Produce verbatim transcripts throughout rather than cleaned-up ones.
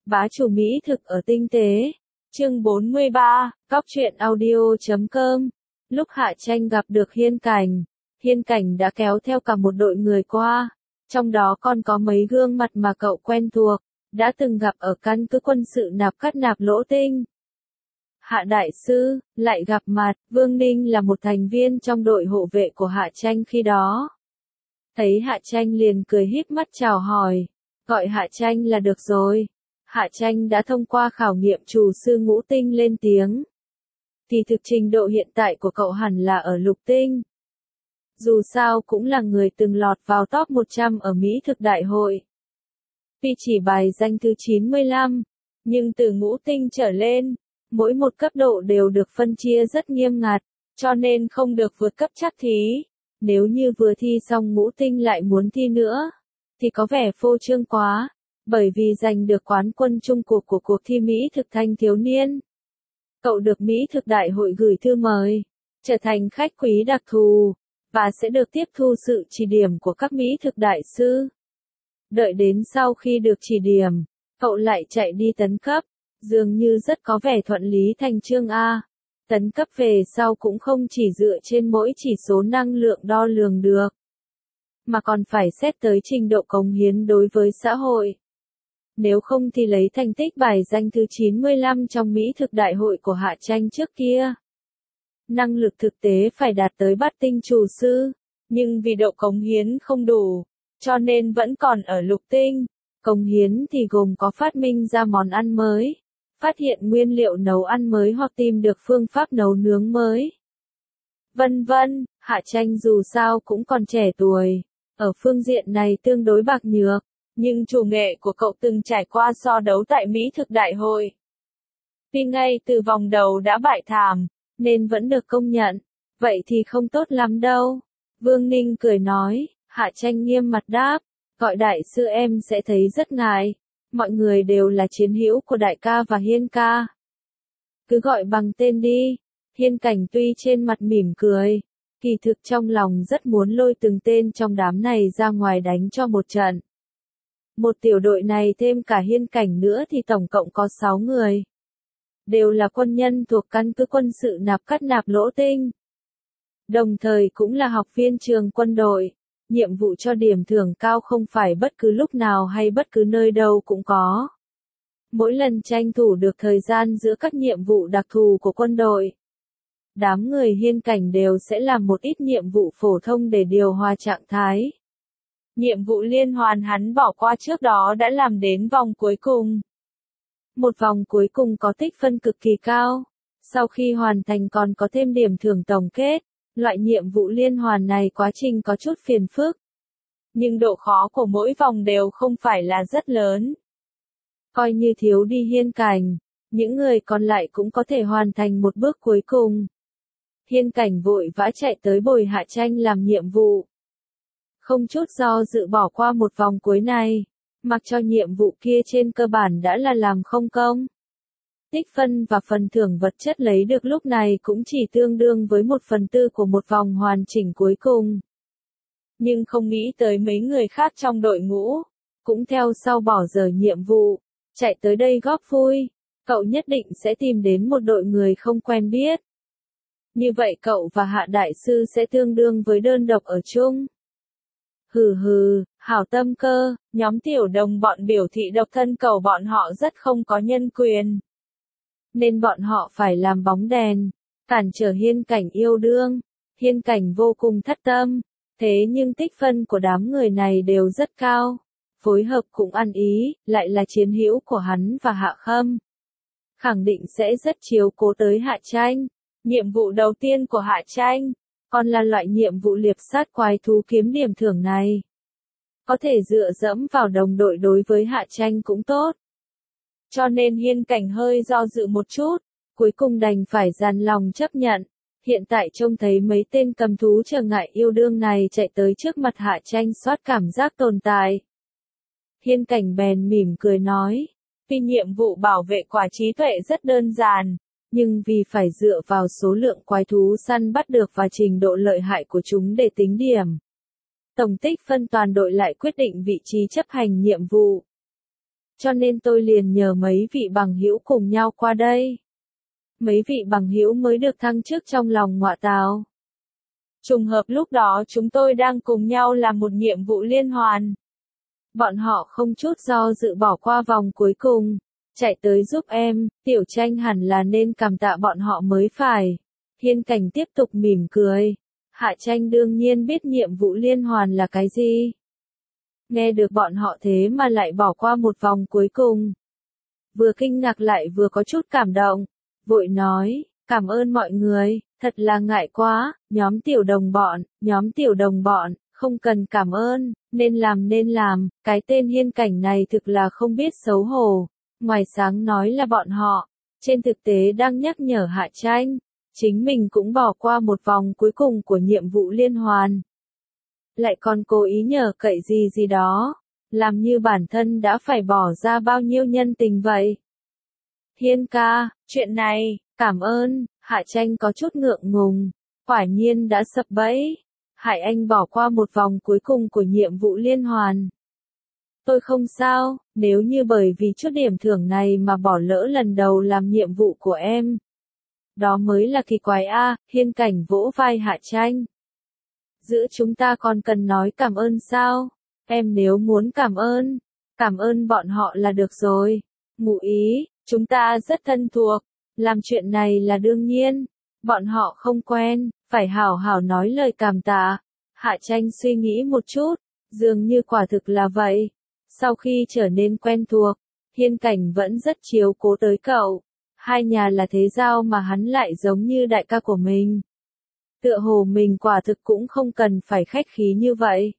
Bá chủ mỹ thực ở tinh tế. Chương bốn mươi ba, Cóc truyện audio chấm com. Lúc Hạ Tranh gặp được Hiên Cảnh, Hiên Cảnh đã kéo theo cả một đội người qua, trong đó còn có mấy gương mặt mà cậu quen thuộc, đã từng gặp ở căn cứ quân sự Nạp Cắt Nạp Lỗ Tinh. Hạ đại sư, lại gặp mặt. Vương Ninh là một thành viên trong đội hộ vệ của Hạ Tranh khi đó. Thấy Hạ Tranh liền cười híp mắt chào hỏi, gọi Hạ Tranh là được rồi. Hạ Tranh đã thông qua khảo nghiệm chủ sư ngũ tinh lên tiếng. Thì thực trình độ hiện tại của cậu hẳn là ở lục tinh. Dù sao cũng là người từng lọt vào top một trăm ở Mỹ thực đại hội. Tuy chỉ bài danh thứ chín mươi lăm, nhưng từ ngũ tinh trở lên, mỗi một cấp độ đều được phân chia rất nghiêm ngặt, cho nên không được vượt cấp chắc thí. Nếu như vừa thi xong ngũ tinh lại muốn thi nữa, thì có vẻ phô trương quá, bởi vì giành được quán quân chung cuộc của cuộc thi Mỹ thực thanh thiếu niên. Cậu được Mỹ thực đại hội gửi thư mời, trở thành khách quý đặc thù, và sẽ được tiếp thu sự chỉ điểm của các Mỹ thực đại sư. Đợi đến sau khi được chỉ điểm, cậu lại chạy đi tấn cấp, dường như rất có vẻ thuận lý thành chương A. Tấn cấp về sau cũng không chỉ dựa trên mỗi chỉ số năng lượng đo lường được, mà còn phải xét tới trình độ cống hiến đối với xã hội. Nếu không thì lấy thành tích bài danh thứ chín mươi lăm trong Mỹ thực đại hội của Hạ Tranh trước kia. Năng lực thực tế phải đạt tới bát tinh chủ sư, nhưng vì độ cống hiến không đủ, cho nên vẫn còn ở lục tinh. Cống hiến thì gồm có phát minh ra món ăn mới, phát hiện nguyên liệu nấu ăn mới hoặc tìm được phương pháp nấu nướng mới, vân vân. Hạ Tranh dù sao cũng còn trẻ tuổi, ở phương diện này tương đối bạc nhược, nhưng chủ nghệ của cậu từng trải qua so đấu tại Mỹ thực đại hội. Tuy ngay từ vòng đầu đã bại thảm, nên vẫn được công nhận, vậy thì không tốt lắm đâu. Vương Ninh cười nói. Hạ Tranh nghiêm mặt đáp, gọi đại sư em sẽ thấy rất ngại, mọi người đều là chiến hữu của đại ca và Hiên ca. Cứ gọi bằng tên đi. Hiên Cảnh tuy trên mặt mỉm cười, kỳ thực trong lòng rất muốn lôi từng tên trong đám này ra ngoài đánh cho một trận. Một tiểu đội này thêm cả Hiên Cảnh nữa thì tổng cộng có sáu người. Đều là quân nhân thuộc căn cứ quân sự Nạp Cắt Nạp Lỗ Tinh. Đồng thời cũng là học viên trường quân đội. Nhiệm vụ cho điểm thưởng cao không phải bất cứ lúc nào hay bất cứ nơi đâu cũng có. Mỗi lần tranh thủ được thời gian giữa các nhiệm vụ đặc thù của quân đội, đám người Hiên Cảnh đều sẽ làm một ít nhiệm vụ phổ thông để điều hòa trạng thái. Nhiệm vụ liên hoàn hắn bỏ qua trước đó đã làm đến vòng cuối cùng. Một vòng cuối cùng có tích phân cực kỳ cao. Sau khi hoàn thành còn có thêm điểm thưởng tổng kết. Loại nhiệm vụ liên hoàn này quá trình có chút phiền phức, nhưng độ khó của mỗi vòng đều không phải là rất lớn. Coi như thiếu đi Hiên Cảnh, những người còn lại cũng có thể hoàn thành một bước cuối cùng. Hiên Cảnh vội vã chạy tới bồi Hạ Tranh làm nhiệm vụ. Không chút do dự bỏ qua một vòng cuối này, mặc cho nhiệm vụ kia trên cơ bản đã là làm không công. Tích phân và phần thưởng vật chất lấy được lúc này cũng chỉ tương đương với một phần tư của một vòng hoàn chỉnh cuối cùng. Nhưng không nghĩ tới mấy người khác trong đội ngũ, cũng theo sau bỏ giờ nhiệm vụ, chạy tới đây góp vui. Cậu nhất định sẽ tìm đến một đội người không quen biết. Như vậy cậu và Hạ đại sư sẽ tương đương với đơn độc ở chung. Hừ hừ, hảo tâm cơ, nhóm tiểu đồng bọn biểu thị độc thân cầu bọn họ rất không có nhân quyền. Nên bọn họ phải làm bóng đèn, cản trở Hiên Cảnh yêu đương. Hiên Cảnh vô cùng thất tâm, thế nhưng tích phân của đám người này đều rất cao, phối hợp cũng ăn ý, lại là chiến hữu của hắn và Hạ Khâm. Khẳng định sẽ rất chiếu cố tới Hạ Tranh. Nhiệm vụ đầu tiên của Hạ Tranh, còn là loại nhiệm vụ liệp sát quái thú kiếm điểm thưởng này. Có thể dựa dẫm vào đồng đội đối với Hạ Tranh cũng tốt. Cho nên Hiên Cảnh hơi do dự một chút, cuối cùng đành phải dằn lòng chấp nhận. Hiện tại trông thấy mấy tên cầm thú trở ngại yêu đương này chạy tới trước mặt Hạ Tranh soát cảm giác tồn tại. Hiên Cảnh bèn mỉm cười nói, vì nhiệm vụ bảo vệ quả trí tuệ rất đơn giản, nhưng vì phải dựa vào số lượng quái thú săn bắt được và trình độ lợi hại của chúng để tính điểm. Tổng tích phân toàn đội lại quyết định vị trí chấp hành nhiệm vụ. cho nên tôi liền nhờ mấy vị bằng hữu cùng nhau qua đây. Mấy vị bằng hữu mới được thăng chức trong lòng ngọa tào. Trùng hợp lúc đó chúng tôi đang cùng nhau làm một nhiệm vụ liên hoàn. Bọn họ không chút do dự bỏ qua vòng cuối cùng, chạy tới giúp em, Tiểu Tranh hẳn là nên cảm tạ bọn họ mới phải. Hiên Cảnh tiếp tục mỉm cười. Hạ Tranh đương nhiên biết nhiệm vụ liên hoàn là cái gì. Nghe được bọn họ thế mà lại bỏ qua một vòng cuối cùng. Vừa kinh ngạc lại vừa có chút cảm động. Vội nói, cảm ơn mọi người, thật là ngại quá, nhóm tiểu đồng bọn, nhóm tiểu đồng bọn, không cần cảm ơn, nên làm nên làm, cái tên Hiên Cảnh này thực là không biết xấu hổ. Ngoài sáng nói là bọn họ, trên thực tế đang nhắc nhở Hạ Tranh, chính mình cũng bỏ qua một vòng cuối cùng của nhiệm vụ liên hoàn. Lại còn cố ý nhờ cậy gì gì đó, làm như bản thân đã phải bỏ ra bao nhiêu nhân tình vậy. Hiên ca, chuyện này, cảm ơn, Hạ Tranh có chút ngượng ngùng, quả nhiên đã sập bẫy, hại anh bỏ qua một vòng cuối cùng của nhiệm vụ liên hoàn. Tôi không sao, nếu như bởi vì chút điểm thưởng này mà bỏ lỡ lần đầu làm nhiệm vụ của em. Đó mới là kỳ quái a, à, Hiên Cảnh vỗ vai Hạ Tranh. Giữa chúng ta còn cần nói cảm ơn sao? Em nếu muốn cảm ơn, cảm ơn bọn họ là được rồi. Ngụ ý, chúng ta rất thân thuộc, làm chuyện này là đương nhiên. Bọn họ không quen, phải hảo hảo nói lời cảm tạ. Hạ Tranh suy nghĩ một chút, dường như quả thực là vậy. Sau khi trở nên quen thuộc, Hiên Cảnh vẫn rất chiếu cố tới cậu. Hai nhà là thế giao mà hắn lại giống như đại ca của mình. Tựa hồ mình quả thực cũng không cần phải khách khí như vậy.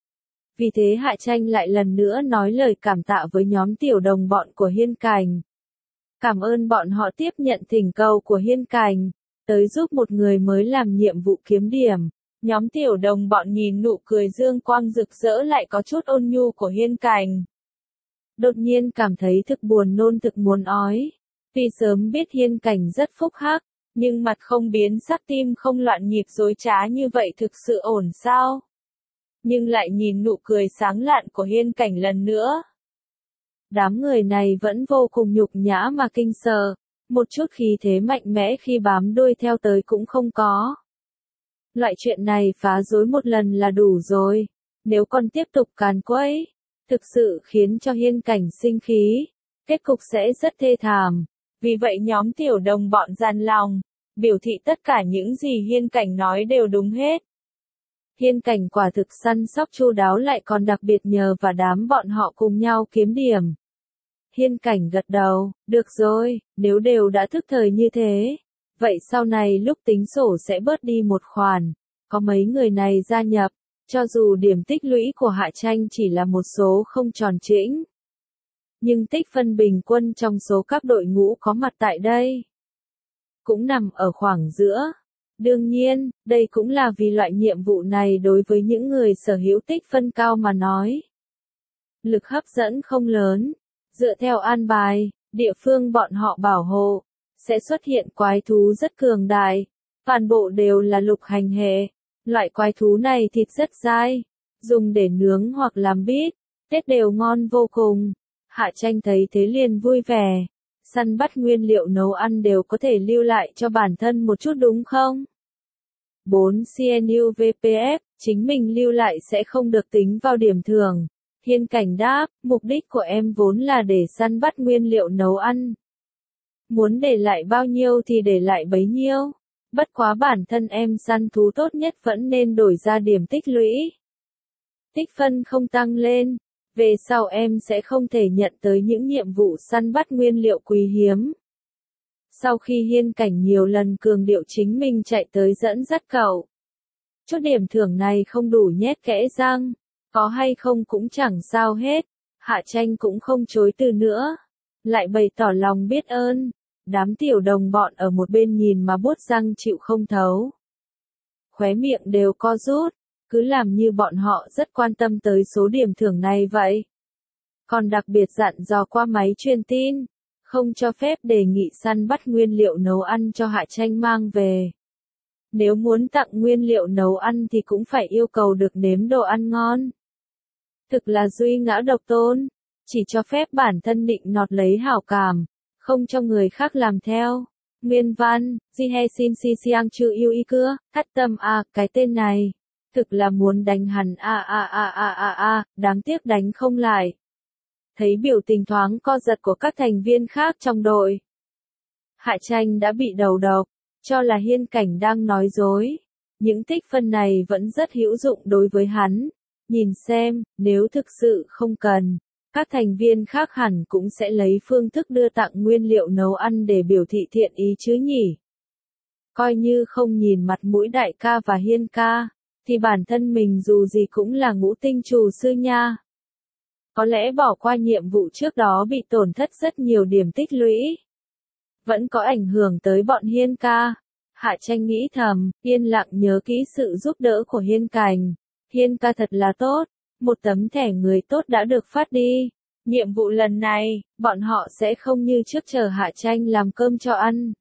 Vì thế Hạ Tranh lại lần nữa nói lời cảm tạ với nhóm tiểu đồng bọn của Hiên Cảnh. Cảm ơn bọn họ tiếp nhận thỉnh cầu của Hiên Cảnh, tới giúp một người mới làm nhiệm vụ kiếm điểm. Nhóm tiểu đồng bọn nhìn nụ cười dương quang rực rỡ lại có chút ôn nhu của Hiên Cảnh. Đột nhiên cảm thấy thực buồn nôn thực muốn ói. Tuy sớm biết Hiên Cảnh rất phúc hắc, nhưng mặt không biến sắc tim không loạn nhịp dối trá như vậy thực sự ổn sao? Nhưng lại nhìn nụ cười sáng lạn của Hiên Cảnh lần nữa. Đám người này vẫn vô cùng nhục nhã mà kinh sợ, một chút khí thế mạnh mẽ khi bám đuôi theo tới cũng không có. Loại chuyện này phá rối một lần là đủ rồi, nếu còn tiếp tục càn quấy, thực sự khiến cho Hiên Cảnh sinh khí, kết cục sẽ rất thê thảm. Vì vậy nhóm tiểu đồng bọn gian lòng, biểu thị tất cả những gì Hiên Cảnh nói đều đúng hết. Hiên Cảnh quả thực săn sóc chu đáo lại còn đặc biệt nhờ và đám bọn họ cùng nhau kiếm điểm. Hiên Cảnh gật đầu, được rồi, nếu đều đã thức thời như thế, vậy sau này lúc tính sổ sẽ bớt đi một khoản, có mấy người này gia nhập, cho dù điểm tích lũy của Hạ Tranh chỉ là một số không tròn chỉnh. Nhưng tích phân bình quân trong số các đội ngũ có mặt tại đây cũng nằm ở khoảng giữa. Đương nhiên, đây cũng là vì loại nhiệm vụ này đối với những người sở hữu tích phân cao mà nói. Lực hấp dẫn không lớn. Dựa theo an bài, địa phương bọn họ bảo hộ, sẽ xuất hiện quái thú rất cường đại. Toàn bộ đều là lục hành hệ. Loại quái thú này thịt rất dai, dùng để nướng hoặc làm bít, tết đều ngon vô cùng. Hạ Tranh thấy thế liền vui vẻ. Săn bắt nguyên liệu nấu ăn đều có thể lưu lại cho bản thân một chút đúng không? bốn xê en u vê pê ép, chính mình lưu lại sẽ không được tính vào điểm thưởng. Hiên Cảnh đáp, mục đích của em vốn là để săn bắt nguyên liệu nấu ăn. Muốn để lại bao nhiêu thì để lại bấy nhiêu. Bất quá bản thân em săn thú tốt nhất vẫn nên đổi ra điểm tích lũy. Tích phân không tăng lên. Về sau em sẽ không thể nhận tới những nhiệm vụ săn bắt nguyên liệu quý hiếm. Sau khi Hiên Cảnh nhiều lần cường điệu chính mình chạy tới dẫn dắt cậu. Chút điểm thưởng này không đủ nhét kẽ răng, có hay không cũng chẳng sao hết. Hạ Tranh cũng không chối từ nữa, lại bày tỏ lòng biết ơn. Đám tiểu đồng bọn ở một bên nhìn mà buốt răng chịu không thấu. Khóe miệng đều co rút. Cứ làm như bọn họ rất quan tâm tới số điểm thưởng này vậy. Còn đặc biệt dặn dò qua máy truyền tin, không cho phép đề nghị săn bắt nguyên liệu nấu ăn cho Hạ Tranh mang về. Nếu muốn tặng nguyên liệu nấu ăn thì cũng phải yêu cầu được nếm đồ ăn ngon. Thực là duy ngã độc tôn. chỉ cho phép bản thân định nọt lấy hảo cảm, không cho người khác làm theo. Nguyên văn, Jihe Sin Si Siang Chư Yêu Y Cưa, thắt tâm a, cái tên này, thực là muốn đánh hắn a a a a a a, đáng tiếc đánh không lại. Thấy biểu tình thoáng co giật của các thành viên khác trong đội, Hạ Tranh đã bị đầu độc, cho là Hiên Cảnh đang nói dối. Những tích phân này vẫn rất hữu dụng đối với hắn. Nhìn xem, nếu thực sự không cần, các thành viên khác hẳn cũng sẽ lấy phương thức đưa tặng nguyên liệu nấu ăn để biểu thị thiện ý chứ nhỉ. Coi như không nhìn mặt mũi đại ca và Hiên ca, thì bản thân mình dù gì cũng là ngũ tinh trù sư nha. Có lẽ bỏ qua nhiệm vụ trước đó bị tổn thất rất nhiều điểm tích lũy, vẫn có ảnh hưởng tới bọn Hiên ca. Hạ Tranh nghĩ thầm, yên lặng nhớ kỹ sự giúp đỡ của Hiên Cảnh. Hiên ca thật là tốt, một tấm thẻ người tốt đã được phát đi. Nhiệm vụ lần này, bọn họ sẽ không như trước chờ Hạ Tranh làm cơm cho ăn.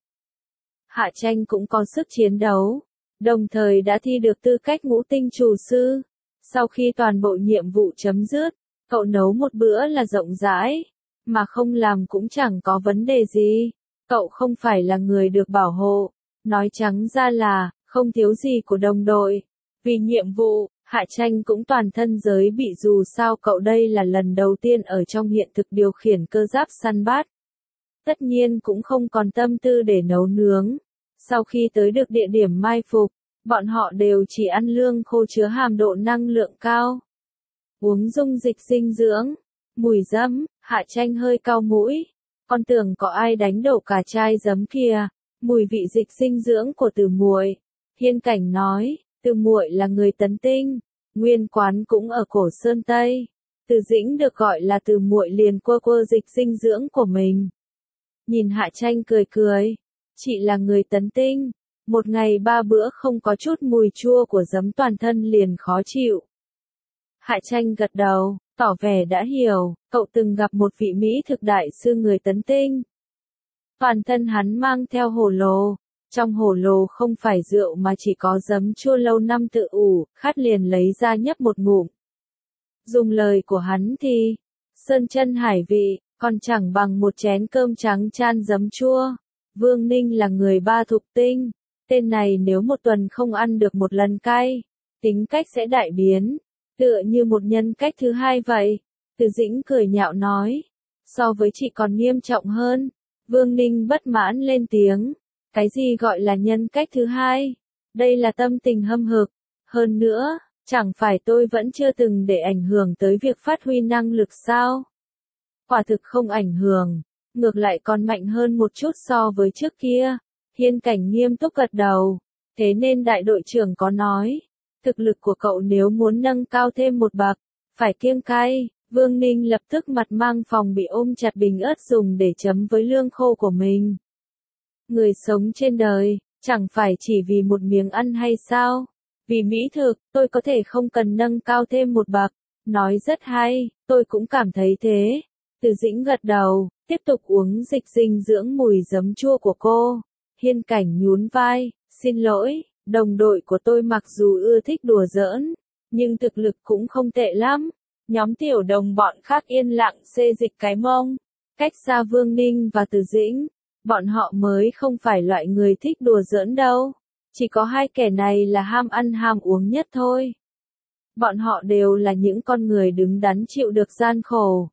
Hạ Tranh cũng có sức chiến đấu, đồng thời đã thi được tư cách ngũ tinh chủ sư. Sau khi toàn bộ nhiệm vụ chấm dứt, cậu nấu một bữa là rộng rãi, mà không làm cũng chẳng có vấn đề gì. Cậu không phải là người được bảo hộ, nói trắng ra là, không thiếu gì của đồng đội. Vì nhiệm vụ, Hạ Tranh cũng toàn thân giới bị dù sao cậu đây là lần đầu tiên ở trong hiện thực điều khiển cơ giáp săn bắt. Tất nhiên cũng không còn tâm tư để nấu nướng. Sau khi tới được địa điểm mai phục, bọn họ đều chỉ ăn lương khô chứa hàm độ năng lượng cao. Uống dung dịch dinh dưỡng, mùi giấm, Hạ Tranh hơi cau mũi. Con tưởng có ai đánh đổ cả chai giấm kìa. Mùi vị dịch dinh dưỡng của Từ Muội. Hiên Cảnh nói, Từ Muội là người Tấn Tinh, nguyên quán cũng ở Cổ Sơn Tây. Từ Dĩnh được gọi là Từ Muội liền quơ quơ dịch dinh dưỡng của mình. Nhìn Hạ Tranh cười cười, chị là người Tấn Tinh, một ngày ba bữa không có chút mùi chua của giấm toàn thân liền khó chịu. Hạ Tranh gật đầu, tỏ vẻ đã hiểu, cậu từng gặp một vị Mỹ thực đại sư người Tấn Tinh. Toàn thân hắn mang theo hồ lô, trong hồ lô không phải rượu mà chỉ có giấm chua lâu năm tự ủ, khát liền lấy ra nhấp một ngụm. Dùng lời của hắn thì, sơn chân hải vị, còn chẳng bằng một chén cơm trắng chan giấm chua. Vương Ninh là người ba thục tinh, tên này nếu một tuần không ăn được một lần cay, tính cách sẽ đại biến, tựa như một nhân cách thứ hai vậy. Từ Dĩnh cười nhạo nói, so với chị còn nghiêm trọng hơn. Vương Ninh bất mãn lên tiếng, cái gì gọi là nhân cách thứ hai? Đây là tâm tình hâm hực. Hơn nữa, chẳng phải tôi vẫn chưa từng để ảnh hưởng tới việc phát huy năng lực sao? Quả thực không ảnh hưởng, ngược lại còn mạnh hơn một chút so với trước kia. Hiên Cảnh nghiêm túc gật đầu, thế nên đại đội trưởng có nói, thực lực của cậu nếu muốn nâng cao thêm một bậc, phải kiêng cay. Vương Ninh lập tức mặt mang phòng bị ôm chặt bình ớt dùng để chấm với lương khô của mình. Người sống trên đời, chẳng phải chỉ vì một miếng ăn hay sao? Vì mỹ thực, tôi có thể không cần nâng cao thêm một bậc. Nói rất hay, tôi cũng cảm thấy thế. Từ Dĩnh gật đầu, tiếp tục uống dịch dinh dưỡng mùi giấm chua của cô. Hiên Cảnh nhún vai, xin lỗi, đồng đội của tôi mặc dù ưa thích đùa giỡn, nhưng thực lực cũng không tệ lắm. Nhóm tiểu đồng bọn khác yên lặng xê dịch cái mông, cách xa Vương Ninh và Từ Dĩnh, bọn họ mới không phải loại người thích đùa giỡn đâu, chỉ có hai kẻ này là ham ăn ham uống nhất thôi. Bọn họ đều là những con người đứng đắn chịu được gian khổ.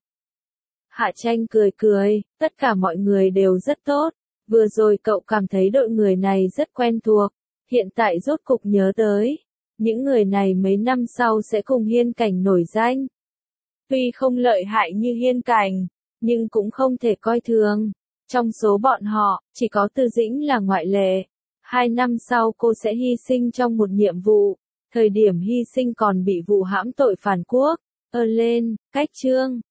Hạ Tranh cười cười, tất cả mọi người đều rất tốt, vừa rồi cậu cảm thấy đội người này rất quen thuộc, hiện tại rốt cục nhớ tới, những người này mấy năm sau sẽ cùng Hiên Cảnh nổi danh. Tuy không lợi hại như Hiên Cảnh, nhưng cũng không thể coi thường. Trong số bọn họ, chỉ có Từ Dĩnh là ngoại lệ. Hai năm sau cô sẽ hy sinh trong một nhiệm vụ. Thời điểm hy sinh còn bị vụ hãm tội phản quốc. Ơ lên, cách chương.